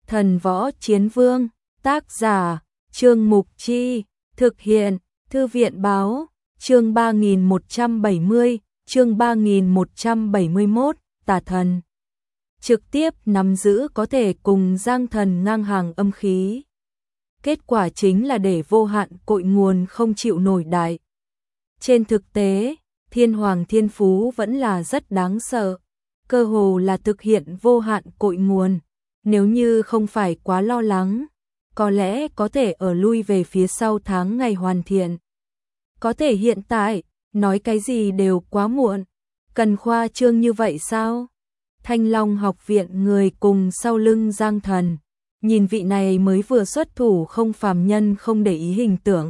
Thần Võ Chiến Vương, tác giả, Trương Mục Chi, thực hiện, Thư viện Báo, chương 3170, chương 3171, Tà Thần. Trực tiếp nắm giữ có thể cùng Giang Thần ngang hàng âm khí. Kết quả chính là để Vô Hạn cội nguồn không chịu nổi đại. Trên thực tế, Thiên Hoàng thiên phú vẫn là rất đáng sợ, cơ hồ là thực hiện Vô Hạn cội nguồn. Nếu như không phải quá lo lắng, có lẽ có thể ở lui về phía sau tháng ngày hoàn thiện. Có thể hiện tại, nói cái gì đều quá muộn, cần khoa trương như vậy sao? Thanh Long học viện người cùng sau lưng Giang Thần, nhìn vị này mới vừa xuất thủ không phàm nhân không để ý hình tượng.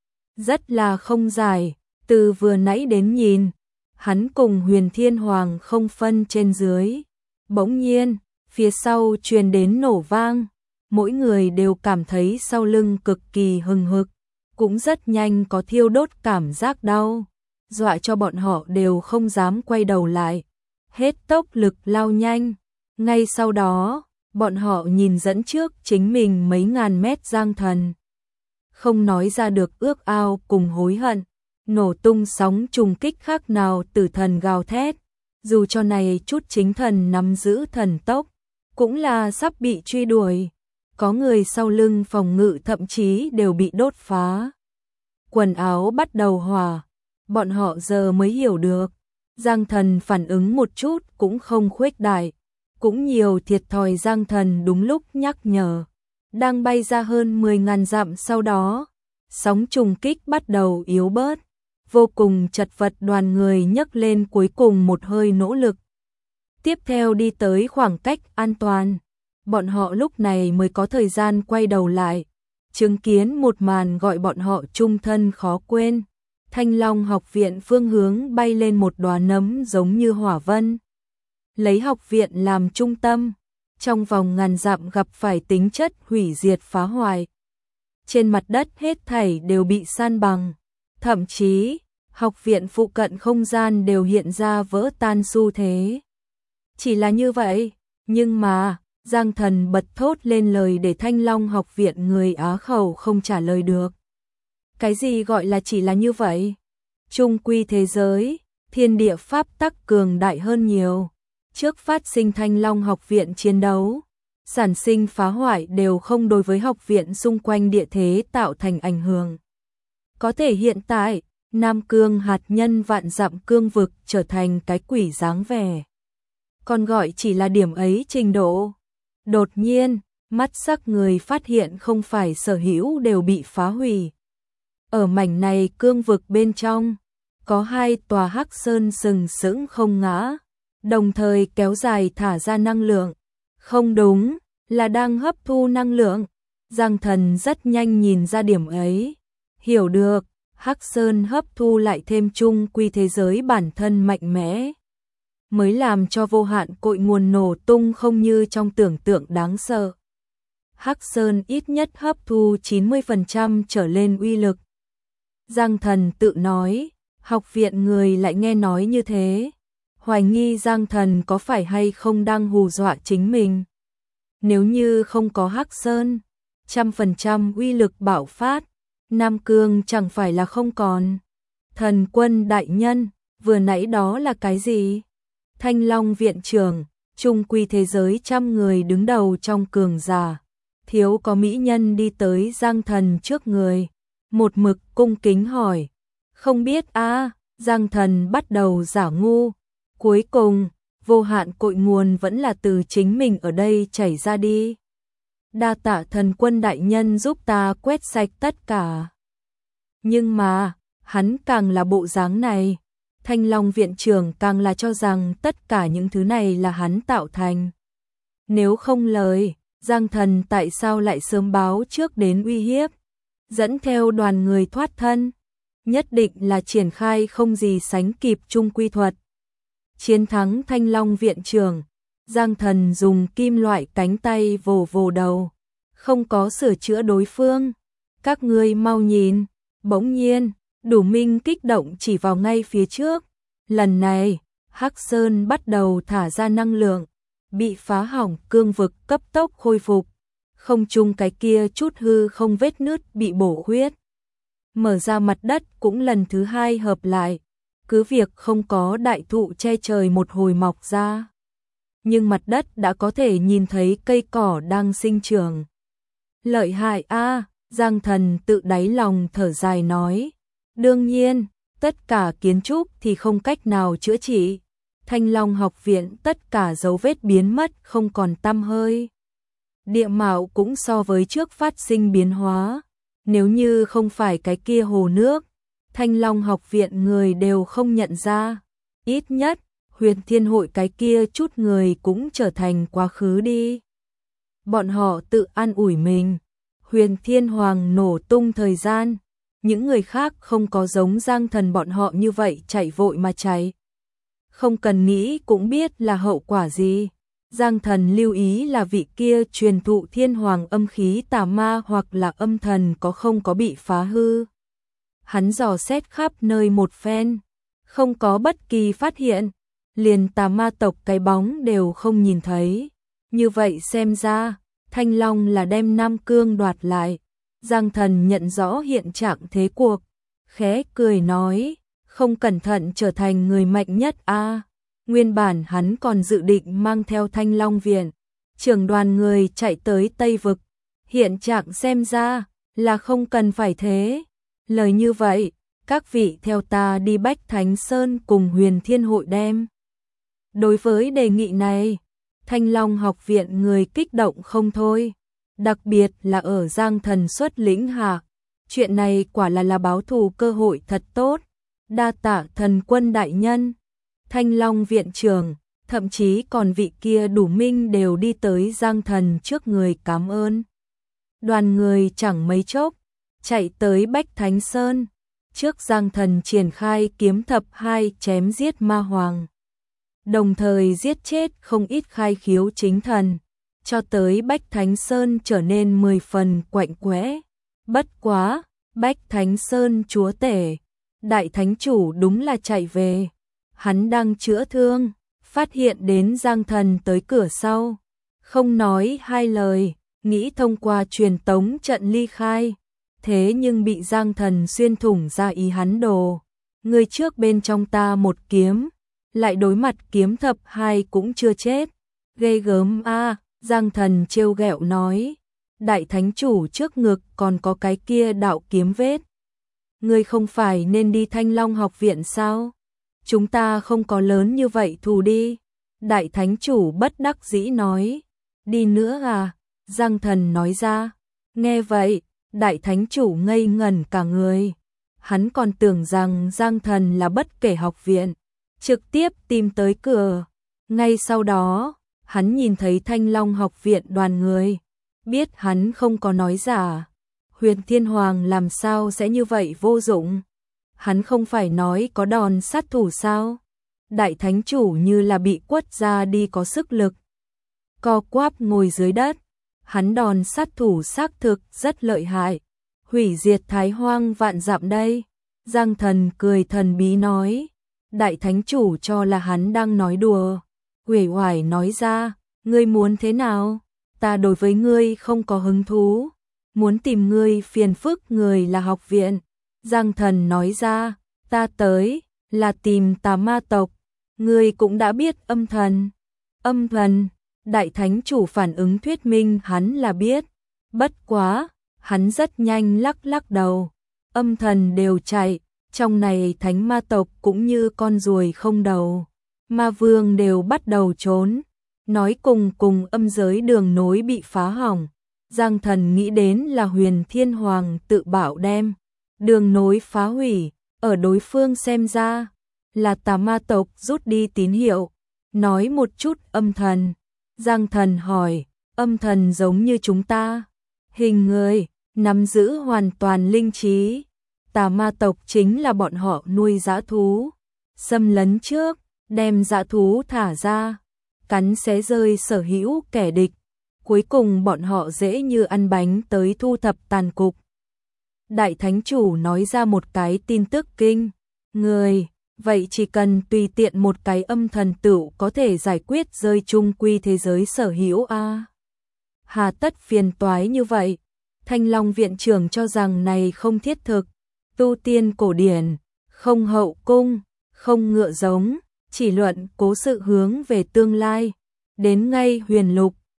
Rất là không dài, từ vừa nãy đến nhìn, hắn cùng Huyền Thiên Hoàng không phân trên dưới. Bỗng nhiên, phía sau truyền đến nổ vang, mỗi người đều cảm thấy sau lưng cực kỳ hừng hực, cũng rất nhanh có thiêu đốt cảm giác đau, dọa cho bọn họ đều không dám quay đầu lại, hết tốc lực lao nhanh. Ngay sau đó, bọn họ nhìn dẫn trước chính mình mấy ngàn mét Giang Thần, không nói ra được ước ao cùng hối hận, nổ tung sóng trùng kích khác nào tử thần gào thét, dù cho này chút chính thần nắm giữ thần tốc, cũng là sắp bị truy đuổi, có người sau lưng phòng ngự thậm chí đều bị đốt phá. Quần áo bắt đầu hòa, bọn họ giờ mới hiểu được, Giang Thần phản ứng một chút cũng không khuếch đại, cũng nhiều thiệt thòi. Giang Thần đúng lúc nhắc nhở, đang bay ra hơn 10.000 dặm sau đó, sóng trùng kích bắt đầu yếu bớt, vô cùng chật vật đoàn người nhấc lên cuối cùng một hơi nỗ lực. Tiếp theo đi tới khoảng cách an toàn, bọn họ lúc này mới có thời gian quay đầu lại, chứng kiến một màn gọi bọn họ chung thân khó quên. Thanh Long học viện phương hướng bay lên một đóa nấm giống như hỏa vân. Lấy học viện làm trung tâm, trong vòng ngàn dặm gặp phải tính chất hủy diệt phá hoại. Trên mặt đất hết thảy đều bị san bằng, thậm chí, học viện phụ cận không gian đều hiện ra vỡ tan xu thế. Chỉ là như vậy, nhưng mà, Giang Thần bật thốt lên lời để Thanh Long học viện người á khẩu không trả lời được. Cái gì gọi là chỉ là như vậy? Trung quy thế giới, thiên địa pháp tắc cường đại hơn nhiều. Trước phát sinh Thanh Long học viện chiến đấu, sản sinh phá hoại đều không đối với học viện xung quanh địa thế tạo thành ảnh hưởng. Có thể hiện tại, Nam Cương hạt nhân vạn dặm cương vực trở thành cái quỷ dáng vẻ. Còn gọi chỉ là điểm ấy trình độ. Đột nhiên, mắt sắc người phát hiện không phải sở hữu đều bị phá hủy. Ở mảnh này cương vực bên trong, có 2 tòa hắc sơn sừng sững không ngã, đồng thời kéo dài thả ra năng lượng. Không đúng, là đang hấp thu năng lượng. Giang Thần rất nhanh nhìn ra điểm ấy, hiểu được, hắc sơn hấp thu lại thêm chung quy thế giới bản thân mạnh mẽ, mới làm cho vô hạn cội nguồn nổ tung không như trong tưởng tượng đáng sợ. Hắc sơn ít nhất hấp thu 90% trở lên uy lực. Giang Thần tự nói, học viện người lại nghe nói như thế, hoài nghi Giang Thần có phải hay không đang hù dọa chính mình. Nếu như không có hắc sơn, 100% uy lực bạo phát, Nam Cương chẳng phải là không còn. Thần quân đại nhân, vừa nãy đó là cái gì? Thanh Long viện trưởng, trung quy thế giới 100 người đứng đầu trong cường giả, thiếu có mỹ nhân đi tới Giang Thần trước người, một mực cung kính hỏi. Không biết a. Giang Thần bắt đầu giả ngu. Cuối cùng, vô hạn cội nguồn vẫn là từ chính mình ở đây chảy ra đi. Đa tạ thần quân đại nhân giúp ta quét sạch tất cả. Nhưng mà, hắn càng là bộ dáng này, Thanh Long viện trưởng càng là cho rằng tất cả những thứ này là hắn tạo thành. Nếu không lời, Giang Thần tại sao lại sớm báo trước đến uy hiếp, dẫn theo đoàn người thoát thân, nhất định là triển khai không gì sánh kịp trung quy thuật. Chiến thắng Thanh Long viện trưởng, Giang Thần dùng kim loại cánh tay vồ vồ đầu, không có sửa chữa đối phương. Các ngươi mau nhìn, bỗng nhiên, Đủ Minh kích động chỉ vào ngay phía trước. Lần này, Hắc Sơn bắt đầu thả ra năng lượng, bị phá hỏng cương vực cấp tốc khôi phục, không trung cái kia chút hư không vết nứt bị bổ khuyết. Mở ra mặt đất cũng lần thứ hai hợp lại, cứ việc không có đại thụ che trời một hồi mọc ra. Nhưng mặt đất đã có thể nhìn thấy cây cỏ đang sinh trưởng. Lợi hại a, Giang Thần tự đáy lòng thở dài nói. Đương nhiên, tất cả kiến trúc thì không cách nào chữa trị. Thanh Long học viện tất cả dấu vết biến mất không còn tăm hơi. Địa mạo cũng so với trước phát sinh biến hóa. Nếu như không phải cái kia hồ nước, Thanh Long học viện người đều không nhận ra. Ít nhất, Huyền Thiên hội cái kia chút người cũng trở thành quá khứ đi. Bọn họ tự an ủi mình. Huyền Thiên Hoàng nổ tung thời gian. Những người khác không có giống Giang Thần bọn họ như vậy chạy vội mà chạy. Không cần nghĩ cũng biết là hậu quả gì. Giang Thần lưu ý là vị kia truyền thụ Thiên Hoàng âm khí tà ma hoặc là âm thần có không có bị phá hư. Hắn dò xét khắp nơi một phen, không có bất kỳ phát hiện, liền tà ma tộc cái bóng đều không nhìn thấy. Như vậy xem ra, Thanh Long là đem Nam Cương đoạt lại. Giang Thần nhận rõ hiện trạng thế cuộc, khẽ cười nói, không cẩn thận trở thành người mạnh nhất a. Nguyên bản hắn còn dự định mang theo Thanh Long viện, trưởng đoàn người chạy tới Tây Vực. Hiện trạng xem ra là không cần phải thế. Lời như vậy, các vị theo ta đi Bách Thánh Sơn cùng Huyền Thiên hội đem. Đối với đề nghị này, Thanh Long học viện người kích động không thôi. Đặc biệt là ở Giang Thần xuất lĩnh hạ. Chuyện này quả là báo thù cơ hội thật tốt. Đa tạ thần quân đại nhân. Thanh Long viện trưởng, thậm chí còn vị kia đủ minh đều đi tới Giang Thần trước người cảm ơn. Đoàn người chẳng mấy chốc, chạy tới Bách Thánh Sơn. Trước Giang Thần triển khai kiếm thập hai chém giết ma hoàng. Đồng thời giết chết không ít khai khiếu chính thần. Cho tới Bách Thánh Sơn trở nên 10 phần quạnh quẽ. Bất quá, Bách Thánh Sơn chúa tể, đại thánh chủ đúng là chạy về. Hắn đang chữa thương, phát hiện đến Giang Thần tới cửa sau. Không nói hai lời, nghĩ thông qua truyền tống trận ly khai. Thế nhưng bị Giang Thần xuyên thủng ra ý hắn đồ. Người trước bên trong ta một kiếm, lại đối mặt kiếm thập hai cũng chưa chết. Ghê gớm a. Giang Thần trêu ghẹo nói, đại thánh chủ trước ngực còn có cái kia đạo kiếm vết. Ngươi không phải nên đi Thanh Long học viện sao? Chúng ta không có lớn như vậy thù đi. Đại thánh chủ bất đắc dĩ nói, đi nữa à? Giang Thần nói ra, nghe vậy, đại thánh chủ ngây ngẩn cả người. Hắn còn tưởng rằng Giang Thần là bất kể học viện, trực tiếp tìm tới cửa. Ngay sau đó, hắn nhìn thấy Thanh Long học viện đoàn người, biết hắn không có nói giả. Huyền Thiên Hoàng làm sao sẽ như vậy vô dụng? Hắn không phải nói có đòn sát thủ sao? Đại thánh chủ như là bị quất ra đi có sức lực. Co quắp ngồi dưới đất, hắn đòn sát thủ xác thực rất lợi hại. Hủy diệt Thái Hoang vạn dặm đây. Giang Thần cười thần bí nói, đại thánh chủ cho là hắn đang nói đùa. Uể oải nói ra, ngươi muốn thế nào? Ta đối với ngươi không có hứng thú. Muốn tìm ngươi phiền phức người là học viện. Giang Thần nói ra, ta tới, là tìm tà ma tộc. Ngươi cũng đã biết âm thần. Âm thần, đại thánh chủ phản ứng thuyết minh hắn là biết. Bất quá, hắn rất nhanh lắc lắc đầu. Âm thần đều chạy, trong này thánh ma tộc cũng như con ruồi không đầu. Ma vương đều bắt đầu trốn, nói cùng âm giới đường nối bị phá hỏng. Giang Thần nghĩ đến là Huyền Thiên Hoàng tự bảo đem đường nối phá hủy, ở đối phương xem ra là tà ma tộc rút đi tín hiệu. Nói một chút âm thần. Giang Thần hỏi, âm thần giống như chúng ta, hình người, nắm giữ hoàn toàn linh trí. Tà ma tộc chính là bọn họ nuôi dã thú, xâm lấn trước, đem dã thú thả ra, cắn xé rơi sở hữu kẻ địch. Cuối cùng bọn họ dễ như ăn bánh tới thu thập tàn cục. Đại thánh chủ nói ra một cái tin tức kinh người, vậy chỉ cần tùy tiện một cái âm thần tựu có thể giải quyết rơi chung quy thế giới sở hữu a. hà tất phiền toái như vậy. Thanh Long viện trưởng cho rằng này không thiết thực, tu tiên cổ điển, không hậu cung, không ngựa giống, chỉ luận cố sự hướng về tương lai. Đến ngay Huyền Lục,